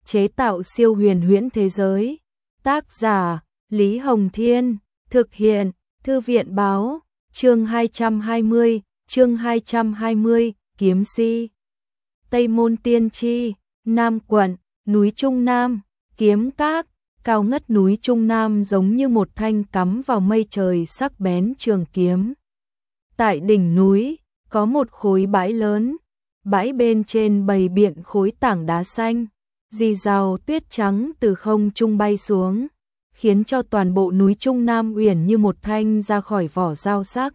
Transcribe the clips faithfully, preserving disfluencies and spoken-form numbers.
chế tạo siêu huyền huyễn thế giới. Tác giả: Lý Hồng Thiên, thực hiện: Thư viện báo. Chương hai trăm hai mươi, chương hai trăm hai mươi, kiếm si. Tây Môn Tiên Tri, Nam quận, núi Trung Nam, kiếm các, cao ngất núi Trung Nam giống như một thanh cắm vào mây trời sắc bén trường kiếm. Tại đỉnh núi, có một khối bãi lớn, bãi bên trên bày biện khối tảng đá xanh, rì rào tuyết trắng từ không trung bay xuống, khiến cho toàn bộ núi Trung Nam uyển như một thanh ra khỏi vỏ dao sắc.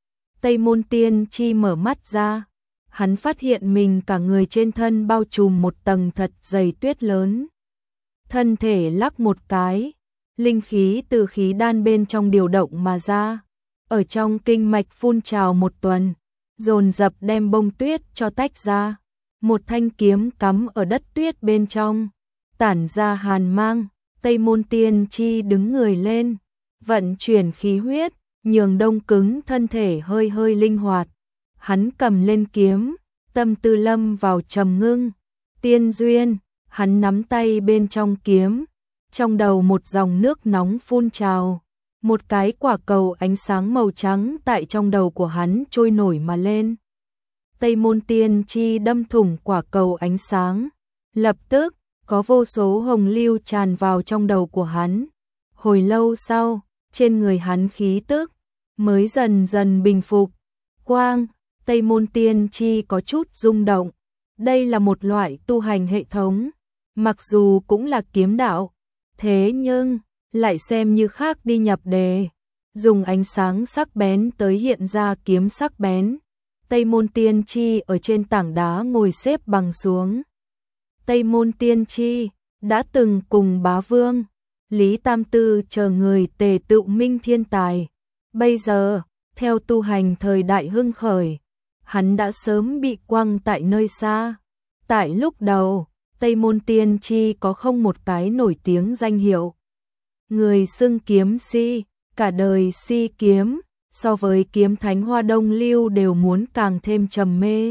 Tây Môn Tiên Tri mở mắt ra, hắn phát hiện mình cả người trên thân bao trùm một tầng thật dày tuyết lớn. Thân thể lắc một cái, linh khí từ khí đan bên trong điều động mà ra, ở trong kinh mạch phun trào một tuần, dồn dập đem bông tuyết cho tách ra. Một thanh kiếm cắm ở đất tuyết bên trong, tản ra hàn mang. Tây Môn Tiên Tri đứng người lên, vận chuyển khí huyết, nhường đông cứng thân thể hơi hơi linh hoạt. Hắn cầm lên kiếm, tâm tư lâm vào trầm ngưng. Tiên duyên, hắn nắm tay bên trong kiếm, trong đầu một dòng nước nóng phun trào, một cái quả cầu ánh sáng màu trắng tại trong đầu của hắn trôi nổi mà lên. Tây Môn Tiên Tri đâm thủng quả cầu ánh sáng, lập tức có vô số hồng lưu tràn vào trong đầu của hắn. Hồi lâu sau, trên người hắn khí tức mới dần dần bình phục. Quang, Tây Môn Tiên Tri có chút rung động. Đây là một loại tu hành hệ thống, mặc dù cũng là kiếm đạo, thế nhưng lại xem như khác đi nhập đề, dùng ánh sáng sắc bén tới hiện ra kiếm sắc bén. Tây Môn Tiên Tri ở trên tảng đá ngồi xếp bằng xuống. Tây Môn Tiên Tri đã từng cùng Bá Vương, Lý Tam Tư chờ người tề tựu minh thiên tài. Bây giờ, theo tu hành thời đại hưng khởi, hắn đã sớm bị quăng tại nơi xa. Tại lúc đầu, Tây Môn Tiên Tri có không một cái nổi tiếng danh hiệu. Người xưng kiếm si, cả đời si kiếm, so với kiếm thánh Hoa Đông Lưu đều muốn càng thêm trầm mê.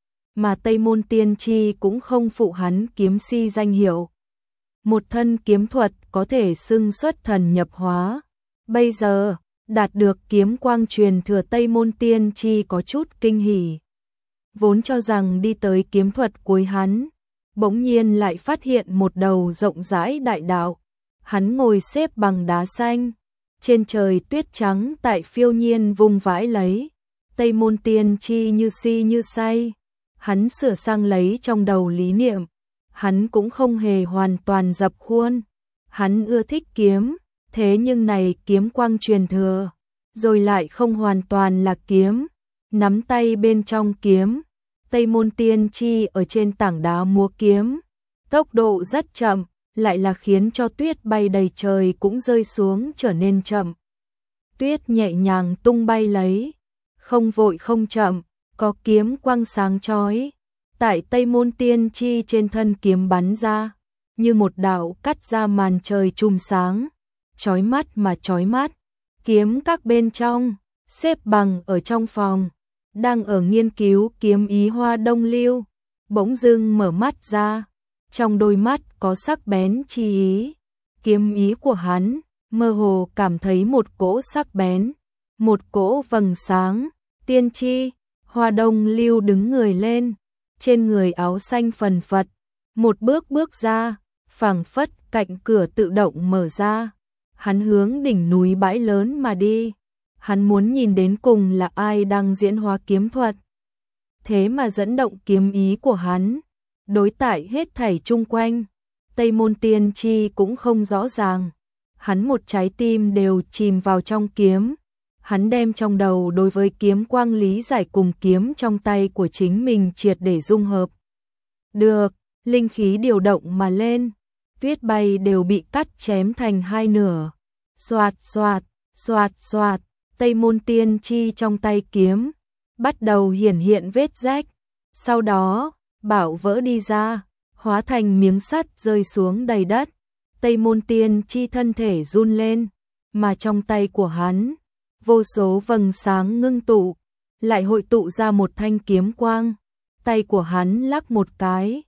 Mà Tây Môn Tiên Tri cũng không phụ hắn kiếm si danh hiệu. Một thân kiếm thuật có thể xưng xuất thần nhập hóa. Bây giờ, đạt được kiếm quang truyền thừa, Tây Môn Tiên Tri có chút kinh hỉ. Vốn cho rằng đi tới kiếm thuật cuối hắn, bỗng nhiên lại phát hiện một đầu rộng rãi đại đạo. Hắn ngồi xếp bằng đá xanh, trên trời tuyết trắng tại phiêu nhiên vùng vãi lấy. Tây Môn Tiên Tri như si như say, hắn sửa sang lấy trong đầu lý niệm. Hắn cũng không hề hoàn toàn dập khuôn, hắn ưa thích kiếm, thế nhưng này kiếm quang truyền thừa, rồi lại không hoàn toàn là kiếm. Nắm tay bên trong kiếm, Tây Môn Tiên Tri ở trên tảng đá múa kiếm, tốc độ rất chậm, lại là khiến cho tuyết bay đầy trời cũng rơi xuống trở nên chậm. Tuyết nhẹ nhàng tung bay lấy, không vội không chậm, có kiếm quang sáng chói tại Tây Môn Tiên Tri trên thân kiếm bắn ra, như một đạo cắt ra màn trời chùm sáng, chói mắt mà chói mắt. Kiếm các bên trong, xếp bằng ở trong phòng, đang ở nghiên cứu kiếm ý Hoa Đông Lưu, bỗng dưng mở mắt ra, trong đôi mắt có sắc bén chi ý. Kiếm ý của hắn, mơ hồ cảm thấy một cỗ sắc bén, một cỗ vầng sáng. Tiên Tri, Hoa Đông Lưu đứng người lên, trên người áo xanh phần phật, một bước bước ra, phảng phất cạnh cửa tự động mở ra. Hắn hướng đỉnh núi bãi lớn mà đi. Hắn muốn nhìn đến cùng là ai đang diễn hóa kiếm thuật. Thế mà dẫn động kiếm ý của hắn, đối tại hết thảy chung quanh, Tây Môn Tiên Tri cũng không rõ ràng. Hắn một trái tim đều chìm vào trong kiếm. Hắn đem trong đầu đối với kiếm quang lý giải cùng kiếm trong tay của chính mình triệt để dung hợp. Được, linh khí điều động mà lên, tuyết bay đều bị cắt chém thành hai nửa. Xoạt xoạt, xoạt xoạt, Tây Môn Tiên Tri trong tay kiếm bắt đầu hiển hiện vết rách. Sau đó, bảo vỡ đi ra, hóa thành miếng sắt rơi xuống đầy đất. Tây Môn Tiên Tri thân thể run lên, mà trong tay của hắn, vô số vầng sáng ngưng tụ, lại hội tụ ra một thanh kiếm quang. Tay của hắn lắc một cái,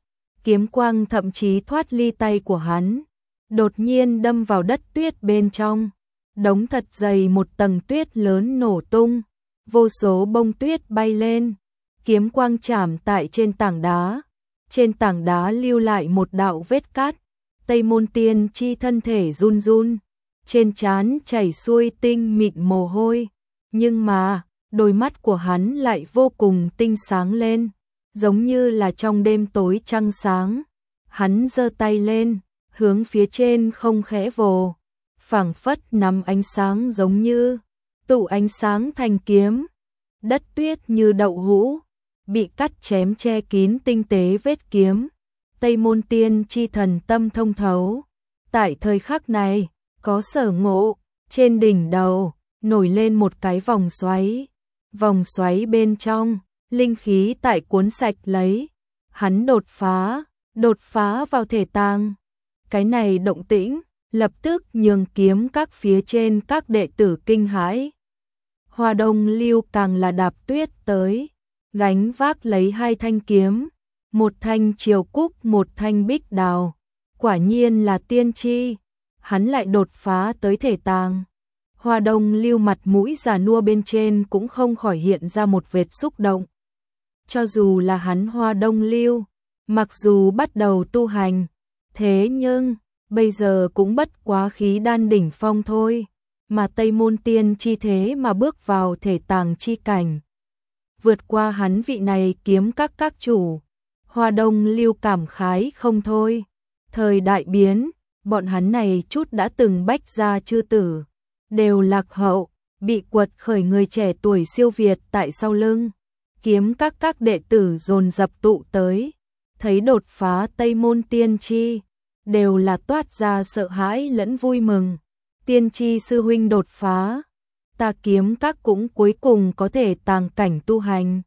kiếm quang thậm chí thoát ly tay của hắn, đột nhiên đâm vào đất tuyết bên trong. Đống thật dày một tầng tuyết lớn nổ tung, vô số bông tuyết bay lên, kiếm quang chạm tại trên tảng đá. Trên tảng đá lưu lại một đạo vết cắt, Tây Môn Tiên Chi thân thể run run, trên trán chảy xuôi tinh mịn mồ hôi, nhưng mà đôi mắt của hắn lại vô cùng tinh sáng lên, giống như là trong đêm tối trăng sáng. Hắn giơ tay lên, hướng phía trên không khẽ vồ, phảng phất nắm ánh sáng giống như tụ ánh sáng thành kiếm. Đất tuyết như đậu hũ, bị cắt chém che kín tinh tế vết kiếm. Tây Môn Tiên Chi thần tâm thông thấu. Tại thời khắc này, có sở ngộ, trên đỉnh đầu, nổi lên một cái vòng xoáy. Vòng xoáy bên trong, linh khí tại cuốn sạch lấy. Hắn đột phá, đột phá vào thể tàng. Cái này động tĩnh, lập tức nhường kiếm các phía trên các đệ tử kinh hãi. Hoa Đông Lưu càng là đạp tuyết tới, gánh vác lấy hai thanh kiếm, một thanh triều cúc, một thanh bích đào. Quả nhiên là tiên tri, hắn lại đột phá tới thể tàng. Hoa Đông Lưu mặt mũi già nua bên trên cũng không khỏi hiện ra một vệt xúc động. Cho dù là hắn Hoa Đông Lưu, mặc dù bắt đầu tu hành, thế nhưng bây giờ cũng bất quá khí đan đỉnh phong thôi, mà Tây Môn Tiên Chi thế mà bước vào thể tàng chi cảnh, vượt qua hắn vị này kiếm các các chủ. Hoa Đông Lưu cảm khái không thôi. Thời đại biến, bọn hắn này chút đã từng bách gia chư tử, đều lạc hậu, bị quật khởi người trẻ tuổi siêu việt tại sau lưng. Kiếm các các đệ tử dồn dập tụ tới, thấy đột phá Tây Môn Tiên Chi, đều là toát ra sợ hãi lẫn vui mừng. Tiên Chi sư huynh đột phá, ta kiếm các cũng cuối cùng có thể tàng cảnh tu hành.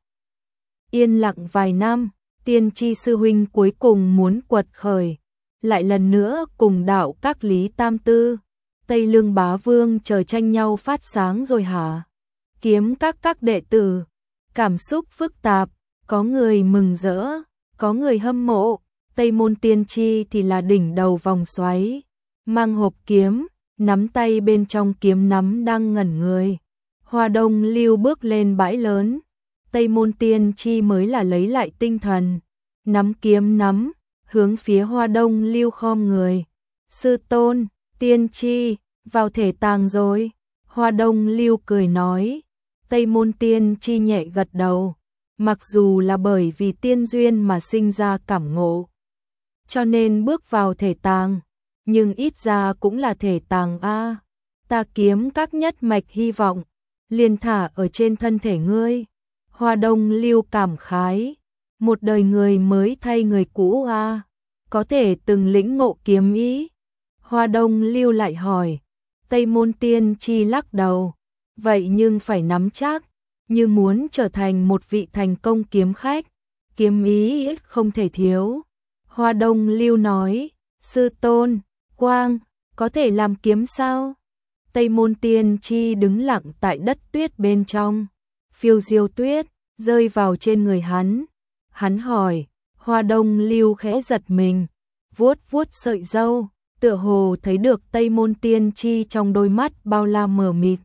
Yên lặng vài năm, Tiên Chi sư huynh cuối cùng muốn quật khởi, lại lần nữa cùng đạo các Lý Tam Tư, Tây Lương Bá Vương chờ tranh nhau phát sáng rồi hả? Kiếm các các đệ tử, cảm xúc phức tạp, có người mừng rỡ, có người hâm mộ. Tây Môn Tiên Chi thì là đỉnh đầu vòng xoáy, mang hộp kiếm, nắm tay bên trong kiếm nắm đang ngẩn người. Hoa Đông Lưu bước lên bãi lớn, Tây Môn Tiên Chi mới là lấy lại tinh thần, nắm kiếm nắm, hướng phía Hoa Đông Lưu khom người. Sư tôn, Tiên Chi, vào thể tàng rồi. Hoa Đông Lưu cười nói. Tây Môn Tiên Chi nhẹ gật đầu, mặc dù là bởi vì tiên duyên mà sinh ra cảm ngộ, cho nên bước vào thể tàng, nhưng ít ra cũng là thể tàng a. Ta kiếm các nhất mạch hy vọng, liền thả ở trên thân thể ngươi. Hoa Đông Lưu cảm khái, một đời người mới thay người cũ a, có thể từng lĩnh ngộ kiếm ý. Hoa Đông Lưu lại hỏi, Tây Môn Tiên Chi lắc đầu, vậy nhưng phải nắm chắc, như muốn trở thành một vị thành công kiếm khách, kiếm ý không thể thiếu. Hoa Đông Lưu nói, sư tôn, quang, có thể làm kiếm sao? Tây Môn Tiên Chi đứng lặng tại đất tuyết bên trong, phiêu diêu tuyết, rơi vào trên người hắn. Hắn hỏi, Hoa Đông Lưu khẽ giật mình, vuốt vuốt sợi râu, tựa hồ thấy được Tây Môn Tiên Chi trong đôi mắt bao la mờ mịt.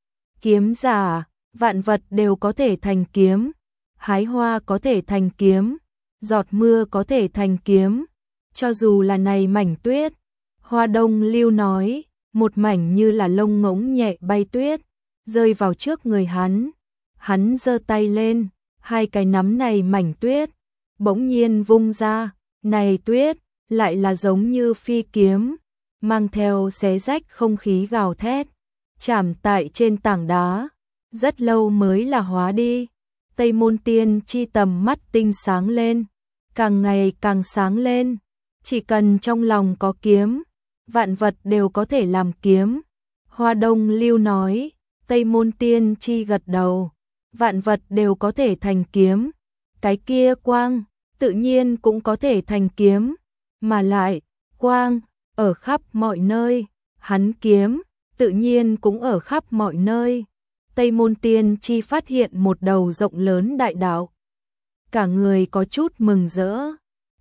Kiếm giả, vạn vật đều có thể thành kiếm, hái hoa có thể thành kiếm, giọt mưa có thể thành kiếm, cho dù là này mảnh tuyết. Hoa Đông Lưu nói, một mảnh như là lông ngỗng nhẹ bay tuyết, rơi vào trước người hắn. Hắn giơ tay lên, hai cái nắm này mảnh tuyết, bỗng nhiên vung ra, này tuyết, lại là giống như phi kiếm, mang theo xé rách không khí gào thét, chạm tại trên tảng đá, rất lâu mới là hóa đi. Tây Môn Tiên Chi tầm mắt tinh sáng lên, càng ngày càng sáng lên, chỉ cần trong lòng có kiếm, vạn vật đều có thể làm kiếm. Hoa Đông Lưu nói, Tây Môn Tiên Chi gật đầu, vạn vật đều có thể thành kiếm, cái kia quang, tự nhiên cũng có thể thành kiếm, mà lại, quang, ở khắp mọi nơi, hắn kiếm, tự nhiên cũng ở khắp mọi nơi. Tây Môn Tiên Chi phát hiện một đầu rộng lớn đại đạo, cả người có chút mừng rỡ.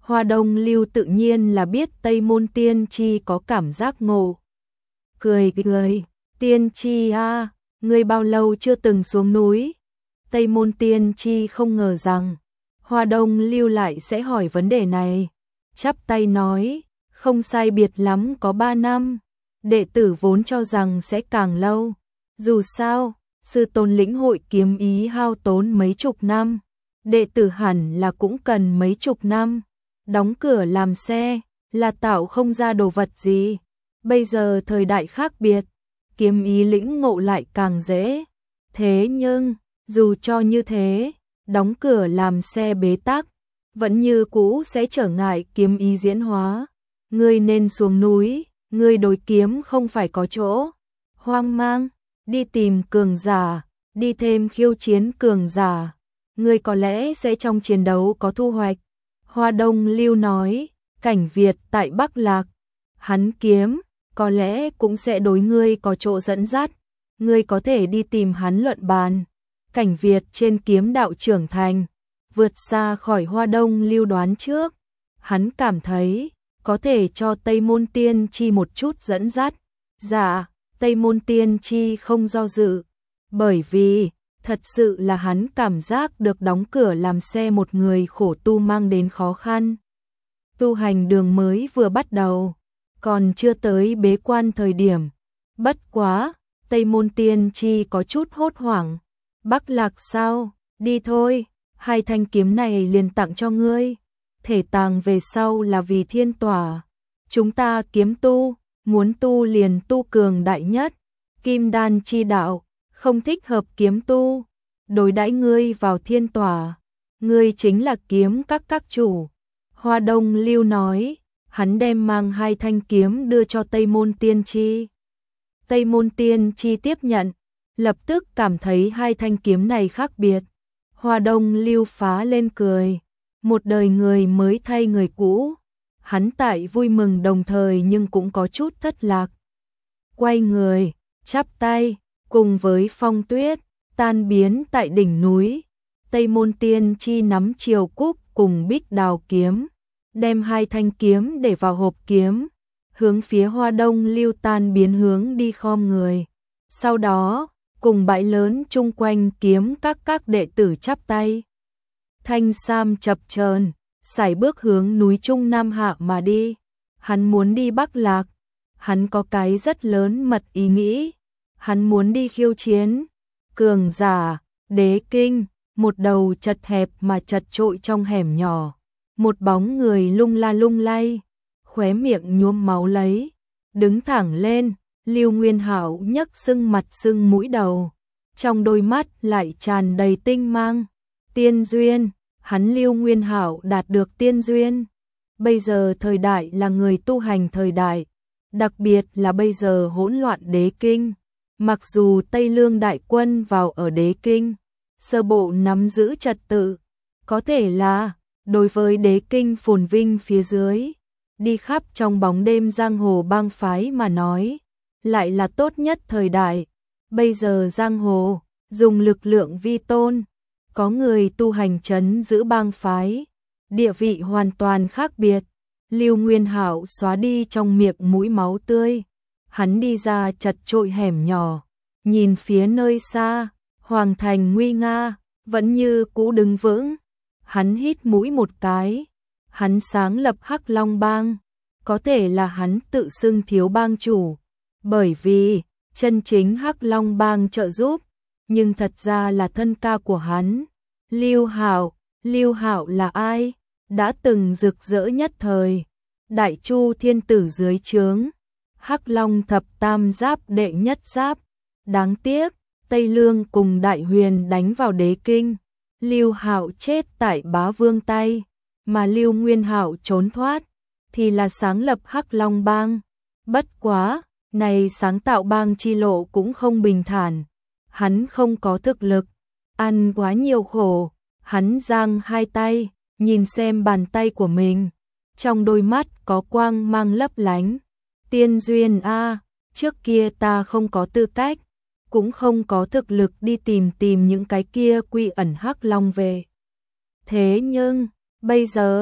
Hoa Đông Lưu tự nhiên là biết Tây Môn Tiên Tri có cảm giác ngộ. Cười cười, Tiên Tri a, ngươi bao lâu chưa từng xuống núi? Tây Môn Tiên Tri không ngờ rằng Hoa Đông Lưu lại sẽ hỏi vấn đề này. Chắp tay nói, không sai biệt lắm có ba năm. Đệ tử vốn cho rằng sẽ càng lâu. Dù sao, sư tôn lĩnh hội kiếm ý hao tốn mấy chục năm. Đệ tử hẳn là cũng cần mấy chục năm. Đóng cửa làm xe, là tạo không ra đồ vật gì. Bây giờ thời đại khác biệt, kiếm ý lĩnh ngộ lại càng dễ. Thế nhưng, dù cho như thế, đóng cửa làm xe bế tắc, vẫn như cũ sẽ trở ngại kiếm ý diễn hóa. Ngươi nên xuống núi, ngươi đối kiếm không phải có chỗ hoang mang, đi tìm cường giả, đi thêm khiêu chiến cường giả. Ngươi có lẽ sẽ trong chiến đấu có thu hoạch. Hoa Đông Lưu nói, Cảnh Việt tại Bắc Lạc, hắn kiếm, có lẽ cũng sẽ đối ngươi có chỗ dẫn dắt. Ngươi có thể đi tìm hắn luận bàn. Cảnh Việt trên kiếm đạo trưởng thành, vượt xa khỏi Hoa Đông Lưu đoán trước. Hắn cảm thấy, có thể cho Tây Môn Tiên Tri một chút dẫn dắt. Dạ, Tây Môn Tiên Tri không do dự, bởi vì, thật sự là hắn cảm giác được đóng cửa làm xe một người khổ tu mang đến khó khăn. Tu hành đường mới vừa bắt đầu, còn chưa tới bế quan thời điểm. Bất quá, Tây Môn Tiên Tri có chút hốt hoảng. Bắc Lạc sao, đi thôi, hai thanh kiếm này liền tặng cho ngươi. Thể tàng về sau là vì thiên tỏa. Chúng ta kiếm tu, muốn tu liền tu cường đại nhất. Kim đan chi đạo, không thích hợp kiếm tu. Đối đãi ngươi vào thiên tỏa, ngươi chính là kiếm các các chủ. Hoa Đông Lưu nói, hắn đem mang hai thanh kiếm đưa cho Tây Môn Tiên Tri. Tây Môn Tiên Tri tiếp nhận, lập tức cảm thấy hai thanh kiếm này khác biệt. Hoa Đông Lưu phá lên cười, một đời người mới thay người cũ. Hắn tại vui mừng đồng thời nhưng cũng có chút thất lạc. Quay người, chắp tay, cùng với phong tuyết, tan biến tại đỉnh núi. Tây Môn Tiên Tri nắm triều cúc cùng bích đào kiếm, đem hai thanh kiếm để vào hộp kiếm, hướng phía Hoa Đông Lưu tan biến hướng đi khom người. Sau đó, cùng bãi lớn chung quanh kiếm các các đệ tử chắp tay. Thanh sam chập chờn, sải bước hướng núi Trung Nam Hạ mà đi. Hắn muốn đi Bắc Lạc. Hắn có cái rất lớn mật ý nghĩ. Hắn muốn đi khiêu chiến. Cường giả, đế kinh, một đầu chật hẹp mà chật trội trong hẻm nhỏ. Một bóng người lung la lung lay, khóe miệng nhuốm máu lấy. Đứng thẳng lên, Lưu Nguyên Hạo nhấc sưng mặt sưng mũi đầu. Trong đôi mắt lại tràn đầy tinh mang. Tiên duyên, hắn Lưu Nguyên Hạo đạt được tiên duyên. Bây giờ thời đại là người tu hành thời đại, đặc biệt là bây giờ hỗn loạn đế kinh. Mặc dù Tây Lương đại quân vào ở đế kinh, sơ bộ nắm giữ trật tự, có thể là đối với đế kinh phồn vinh phía dưới, đi khắp trong bóng đêm giang hồ bang phái mà nói, lại là tốt nhất thời đại. Bây giờ giang hồ dùng lực lượng vi tôn, có người tu hành trấn giữ bang phái, địa vị hoàn toàn khác biệt. Lưu Nguyên Hạo xóa đi trong miệng mũi máu tươi, hắn đi ra chật trội hẻm nhỏ, nhìn phía nơi xa, hoàng thành nguy nga, vẫn như cũ đứng vững. Hắn hít mũi một cái, hắn sáng lập Hắc Long Bang, có thể là hắn tự xưng thiếu bang chủ, bởi vì chân chính Hắc Long Bang trợ giúp, nhưng thật ra là thân ca của hắn. Lưu Hạo, Lưu Hạo là ai? Đã từng rực rỡ nhất thời, Đại Chu thiên tử dưới trướng, Hắc Long thập tam giáp đệ nhất giáp. Đáng tiếc, Tây Lương cùng Đại Huyền đánh vào đế kinh, Lưu Hạo chết tại bá vương tay, mà Lưu Nguyên Hạo trốn thoát, thì là sáng lập Hắc Long Bang. Bất quá, này sáng tạo bang chi lộ cũng không bình thản, hắn không có thực lực, ăn quá nhiều khổ, hắn giang hai tay, nhìn xem bàn tay của mình, trong đôi mắt có quang mang lấp lánh. Tiên duyên a, trước kia ta không có tư cách, cũng không có thực lực đi tìm tìm những cái kia quy ẩn Hắc Long về. Thế nhưng, bây giờ,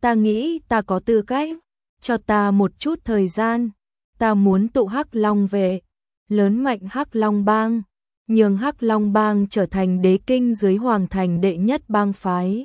Ta nghĩ ta có tư cách, cho ta một chút thời gian, ta muốn tụ Hắc Long về, lớn mạnh Hắc Long bang, nhường Hắc Long bang trở thành đế kinh dưới hoàng thành đệ nhất bang phái.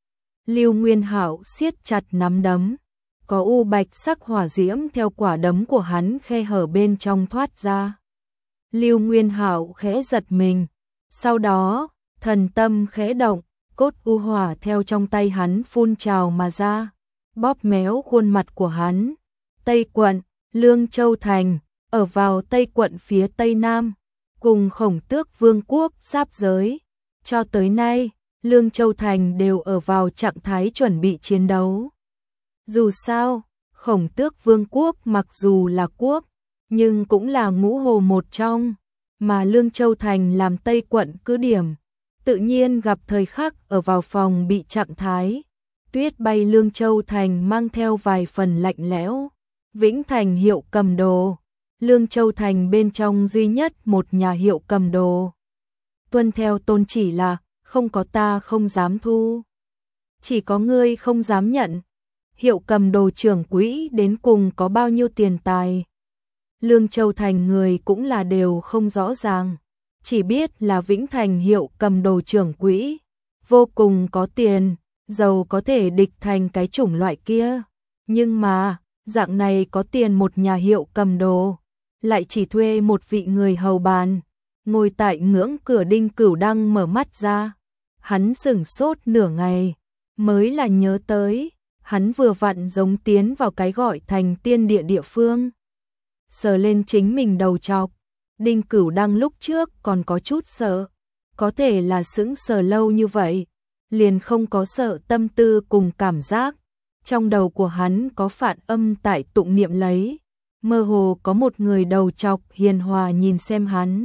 Lưu Nguyên Hạo siết chặt nắm đấm, có u bạch sắc hỏa diễm theo quả đấm của hắn khe hở bên trong thoát ra. Lưu Nguyên Hạo khẽ giật mình, sau đó, thần tâm khẽ động, cốt u hỏa theo trong tay hắn phun trào mà ra, bóp méo khuôn mặt của hắn. Tây quận, Lương Châu thành, ở vào Tây quận phía Tây Nam, cùng Khổng Tước Vương quốc giáp giới. Cho tới nay, Lương Châu thành đều ở vào trạng thái chuẩn bị chiến đấu. Dù sao, Khổng Tước Vương quốc mặc dù là quốc, nhưng cũng là ngũ hồ một trong, mà Lương Châu thành làm Tây quận cứ điểm, tự nhiên gặp thời khắc ở vào phòng bị trạng thái. Tuyết bay Lương Châu thành mang theo vài phần lạnh lẽo. Vĩnh Thành hiệu cầm đồ, Lương Châu thành bên trong duy nhất một nhà hiệu cầm đồ. Tuân theo tôn chỉ là, không có ta không dám thu. Chỉ có ngươi không dám nhận. Hiệu cầm đồ trưởng quỹ đến cùng có bao nhiêu tiền tài. Lương Châu thành người cũng là đều không rõ ràng. Chỉ biết là Vĩnh Thành hiệu cầm đồ trưởng quỹ. Vô cùng có tiền, giàu có thể địch thành cái chủng loại kia. Nhưng mà, dạng này có tiền một nhà hiệu cầm đồ, lại chỉ thuê một vị người hầu bàn. Ngồi tại ngưỡng cửa Đinh Cửu Đăng mở mắt ra. Hắn sửng sốt nửa ngày, mới là nhớ tới, hắn vừa vặn giống tiến vào cái gọi thành tiên địa địa phương. Sờ lên chính mình đầu chọc, Đinh Cửu Đăng lúc trước còn có chút sợ, có thể là sững sờ lâu như vậy, liền không có sợ tâm tư cùng cảm giác. Trong đầu của hắn có phản âm tại tụng niệm lấy, mơ hồ có một người đầu chọc hiền hòa nhìn xem hắn.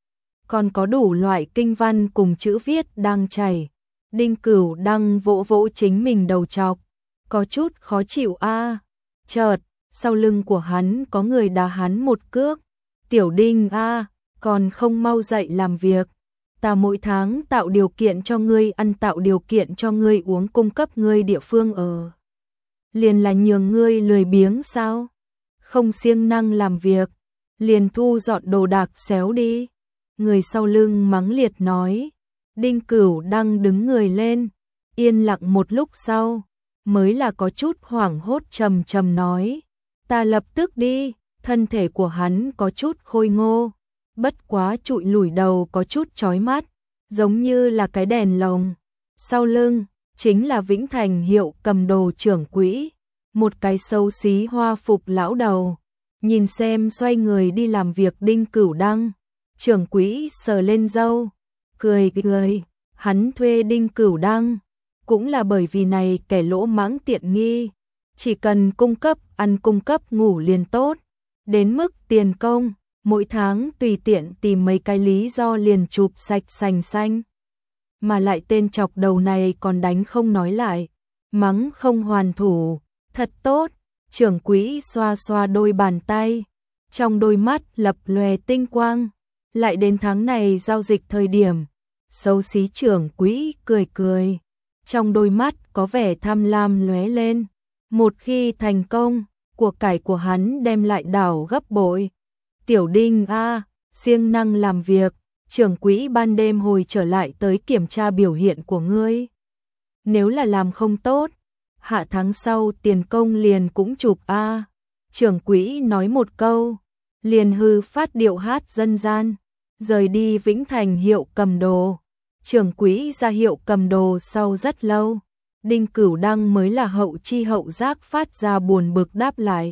Còn có đủ loại kinh văn cùng chữ viết đang chảy. Đinh Cửu Đăng vỗ vỗ chính mình đầu chọc, có chút khó chịu a. À. Chợt, sau lưng của hắn có người đá hắn một cước. Tiểu Đinh a, à, còn không mau dậy làm việc. Ta mỗi tháng tạo điều kiện cho ngươi ăn, tạo điều kiện cho ngươi uống, cung cấp ngươi địa phương ở. Liền là nhường ngươi lười biếng sao? Không siêng năng làm việc, liền thu dọn đồ đạc xéo đi. Người sau lưng mắng liệt nói. Đinh Cửu Đăng đứng người lên, yên lặng một lúc sau, mới là có chút hoảng hốt trầm trầm nói. Ta lập tức đi. Thân thể của hắn có chút khôi ngô, bất quá trụi lủi đầu có chút chói mắt, giống như là cái đèn lồng. Sau lưng, chính là Vĩnh Thành hiệu cầm đồ trưởng quỹ, một cái xấu xí hoa phục lão đầu. Nhìn xem xoay người đi làm việc Đinh Cửu Đăng, trưởng quỹ sờ lên râu, cười cười, hắn thuê Đinh Cửu Đăng, cũng là bởi vì này kẻ lỗ mãng tiện nghi, chỉ cần cung cấp ăn cung cấp ngủ liền tốt. Đến mức tiền công, mỗi tháng tùy tiện tìm mấy cái lý do liền chụp sạch sành xanh. Mà lại tên chọc đầu này còn đánh không nói lại, mắng không hoàn thủ, thật tốt. Trưởng quỹ xoa xoa đôi bàn tay, trong đôi mắt lập lòe tinh quang. Lại đến tháng này giao dịch thời điểm, xấu xí trưởng quỹ cười cười, trong đôi mắt có vẻ tham lam lóe lên. Một khi thành công, của cải của hắn đem lại đảo gấp bội. Tiểu Đinh a, à, siêng năng làm việc, trưởng quỹ ban đêm hồi trở lại tới kiểm tra biểu hiện của ngươi. Nếu là làm không tốt, hạ tháng sau tiền công liền cũng chụp a. À. Trưởng quỹ nói một câu, liền hư phát điệu hát dân gian, rời đi Vĩnh Thành hiệu cầm đồ. Trưởng quỹ ra hiệu cầm đồ sau rất lâu. Đinh Cửu Đăng mới là hậu chi hậu giác phát ra buồn bực đáp lại.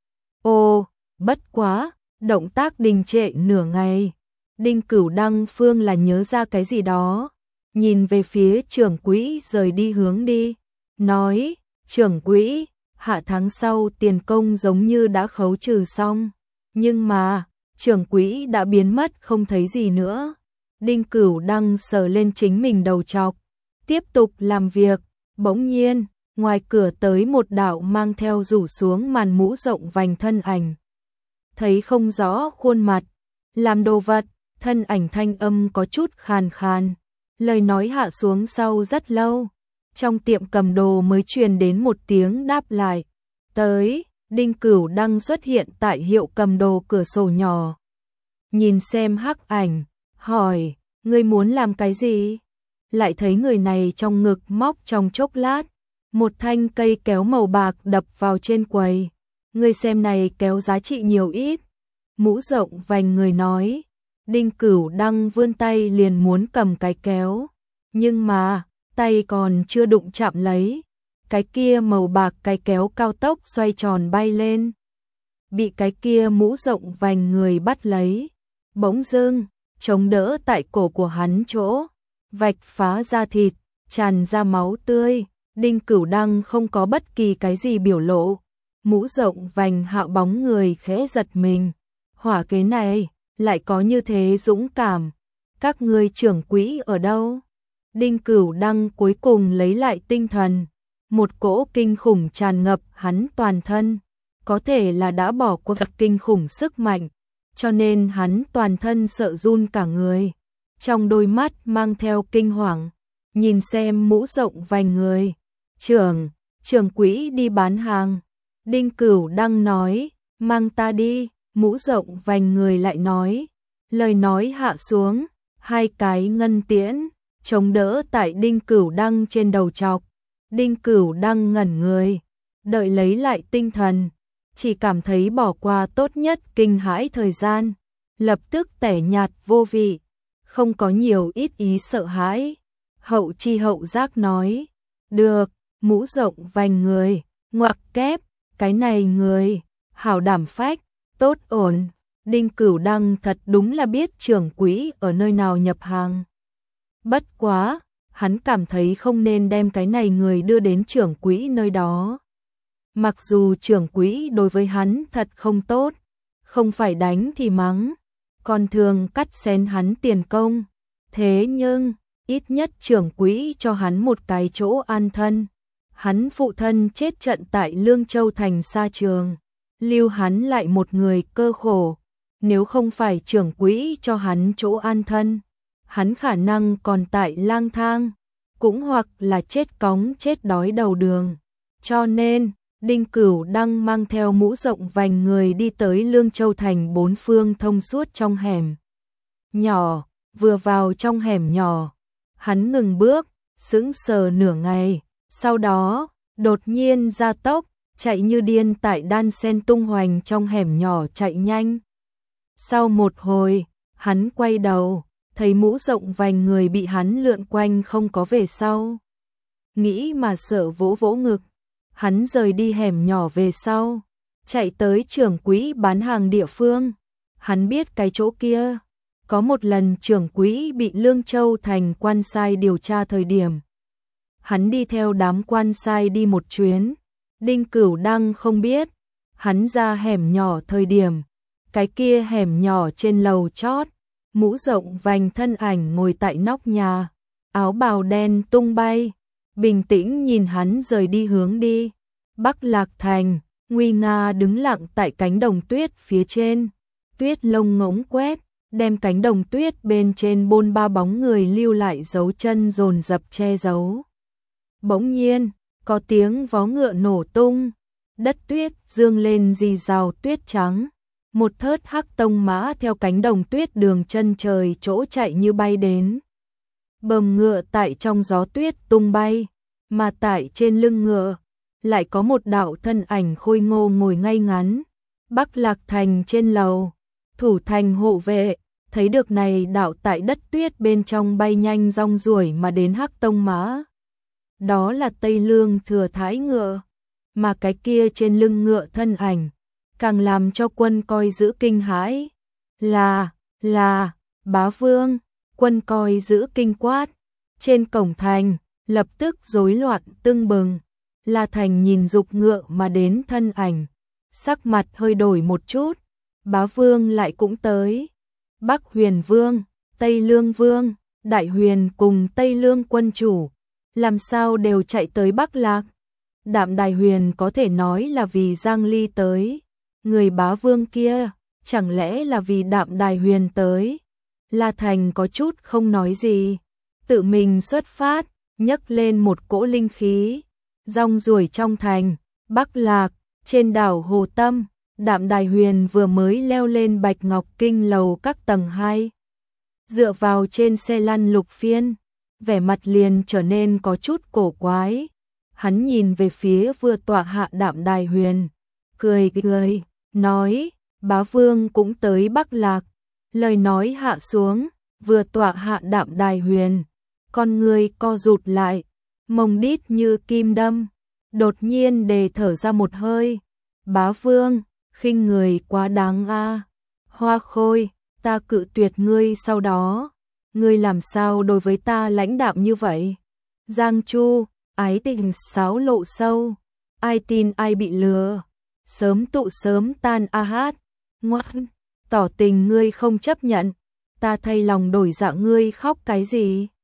Ô, bất quá, động tác đình trệ nửa ngày. Đinh Cửu Đăng phương là nhớ ra cái gì đó, nhìn về phía trưởng quỹ rời đi hướng đi, nói, trưởng quỹ, hạ tháng sau tiền công giống như đã khấu trừ xong, nhưng mà, trưởng quỹ đã biến mất không thấy gì nữa. Đinh Cửu Đăng sờ lên chính mình đầu chọc, tiếp tục làm việc. Bỗng nhiên, ngoài cửa tới một đạo mang theo rủ xuống màn mũ rộng vành thân ảnh. Thấy không rõ khuôn mặt, làm đồ vật, thân ảnh thanh âm có chút khàn khàn. Lời nói hạ xuống sau rất lâu, trong tiệm cầm đồ mới truyền đến một tiếng đáp lại. Tới, Đinh Cửu Đăng xuất hiện tại hiệu cầm đồ cửa sổ nhỏ. Nhìn xem hắc ảnh, hỏi, ngươi muốn làm cái gì? Lại thấy người này trong ngực móc trong chốc lát, một thanh cây kéo màu bạc đập vào trên quầy. Ngươi xem này kéo giá trị nhiều ít. Mũ rộng vành người nói. Đinh Cửu Đăng vươn tay liền muốn cầm cái kéo, nhưng mà tay còn chưa đụng chạm lấy, cái kia màu bạc cái kéo cao tốc xoay tròn bay lên, bị cái kia mũ rộng vành người bắt lấy, bỗng dưng chống đỡ tại cổ của hắn chỗ, vạch phá da thịt, tràn ra máu tươi. Đinh Cửu Đăng không có bất kỳ cái gì biểu lộ, mũ rộng vành hạ bóng người khẽ giật mình, hỏa kế này lại có như thế dũng cảm, các ngươi trưởng quỹ ở đâu? Đinh Cửu Đăng cuối cùng lấy lại tinh thần, một cỗ kinh khủng tràn ngập hắn toàn thân, có thể là đã bỏ qua vật kinh khủng sức mạnh, cho nên hắn toàn thân sợ run cả người, trong đôi mắt mang theo kinh hoàng, nhìn xem mũ rộng vành người. Trưởng, trưởng quỹ đi bán hàng. Đinh Cửu Đăng nói, mang ta đi. Mũ rộng vành người lại nói, lời nói hạ xuống, hai cái ngân tiễn chống đỡ tại Đinh Cửu Đăng trên đầu chọc. Đinh Cửu Đăng ngẩn người, đợi lấy lại tinh thần, chỉ cảm thấy bỏ qua tốt nhất kinh hãi thời gian, lập tức tẻ nhạt vô vị, không có nhiều ít ý sợ hãi. Hậu chi hậu giác nói, được. Mũ rộng vành người, ngoặc kép, cái này người, hảo đảm phách, tốt ổn. Đinh Cửu Đăng thật đúng là biết trưởng quỹ ở nơi nào nhập hàng. Bất quá, hắn cảm thấy không nên đem cái này người đưa đến trưởng quỹ nơi đó. Mặc dù trưởng quỹ đối với hắn thật không tốt, không phải đánh thì mắng, còn thường cắt xén hắn tiền công. Thế nhưng, ít nhất trưởng quỹ cho hắn một cái chỗ an thân. Hắn phụ thân chết trận tại Lương Châu thành xa trường, lưu hắn lại một người cơ khổ, nếu không phải trưởng quỹ cho hắn chỗ an thân, hắn khả năng còn tại lang thang, cũng hoặc là chết cóng chết đói đầu đường. Cho nên, Đinh Cửu Đăng mang theo mũ rộng vành người đi tới Lương Châu thành bốn phương thông suốt trong hẻm nhỏ, vừa vào trong hẻm nhỏ, hắn ngừng bước, sững sờ nửa ngày. Sau đó, đột nhiên ra tốc, chạy như điên tại đan sen tung hoành trong hẻm nhỏ chạy nhanh. Sau một hồi, hắn quay đầu, thấy mũ rộng vành người bị hắn lượn quanh không có về sau. Nghĩ mà sợ vỗ vỗ ngực, hắn rời đi hẻm nhỏ về sau, chạy tới trưởng quỹ bán hàng địa phương. Hắn biết cái chỗ kia, có một lần trưởng quỹ bị Lương Châu thành quan sai điều tra thời điểm. Hắn đi theo đám quan sai đi một chuyến, Đinh Cửu Đăng không biết, hắn ra hẻm nhỏ thời điểm, cái kia hẻm nhỏ trên lầu chót, mũ rộng vành thân ảnh ngồi tại nóc nhà, áo bào đen tung bay, bình tĩnh nhìn hắn rời đi hướng đi. Bắc Lạc Thành, nguy nga đứng lặng tại cánh đồng tuyết phía trên, tuyết lông ngỗng quét, đem cánh đồng tuyết bên trên bôn ba bóng người lưu lại dấu chân dồn dập che giấu. Bỗng nhiên, có tiếng vó ngựa nổ tung, đất tuyết dương lên rì rào tuyết trắng, một thớt hắc tông mã theo cánh đồng tuyết đường chân trời chỗ chạy như bay đến. Bờm ngựa tại trong gió tuyết tung bay, mà tại trên lưng ngựa, lại có một đạo thân ảnh khôi ngô ngồi ngay ngắn. Bắc Lạc Thành trên lầu, thủ thành hộ vệ, thấy được này đạo tại đất tuyết bên trong bay nhanh rong ruổi mà đến hắc tông mã. Đó là Tây Lương Thừa Thái ngựa, mà cái kia trên lưng ngựa thân ảnh, càng làm cho quân coi giữ kinh hãi. Là, là, bá vương, quân coi giữ kinh quát. Trên cổng thành, lập tức rối loạn tưng bừng. La Thành nhìn dục ngựa mà đến thân ảnh, sắc mặt hơi đổi một chút, bá vương lại cũng tới. Bắc Huyền Vương, Tây Lương Vương, Đại Huyền cùng Tây Lương quân chủ, làm sao đều chạy tới Bắc Lạc. Đạm Đài Huyền có thể nói là vì Giang Ly tới, người bá vương kia, chẳng lẽ là vì Đạm Đài Huyền tới. La Thành có chút không nói gì, tự mình xuất phát, nhấc lên một cỗ linh khí, rong ruổi trong thành. Bắc Lạc, trên đảo Hồ Tâm, Đạm Đài Huyền vừa mới leo lên Bạch Ngọc Kinh lầu các tầng hai. Dựa vào trên xe lăn lục phiên, vẻ mặt liền trở nên có chút cổ quái. Hắn nhìn về phía vừa tọa hạ Đạm Đài Huyền, cười cười, nói, bá vương cũng tới Bắc Lạc. Lời nói hạ xuống, vừa tọa hạ Đạm Đài Huyền, con người co rụt lại, mông đít như kim đâm, đột nhiên đề thở ra một hơi. Bá vương, khinh người quá đáng a. Hoa Khôi, ta cự tuyệt ngươi sau đó, ngươi làm sao đối với ta lãnh đạm như vậy? Giang Chu, ái tình sáo lộ sâu, ai tin ai bị lừa, sớm tụ sớm tan a hát. Ngoan, tỏ tình ngươi không chấp nhận, ta thay lòng đổi dạ ngươi khóc cái gì?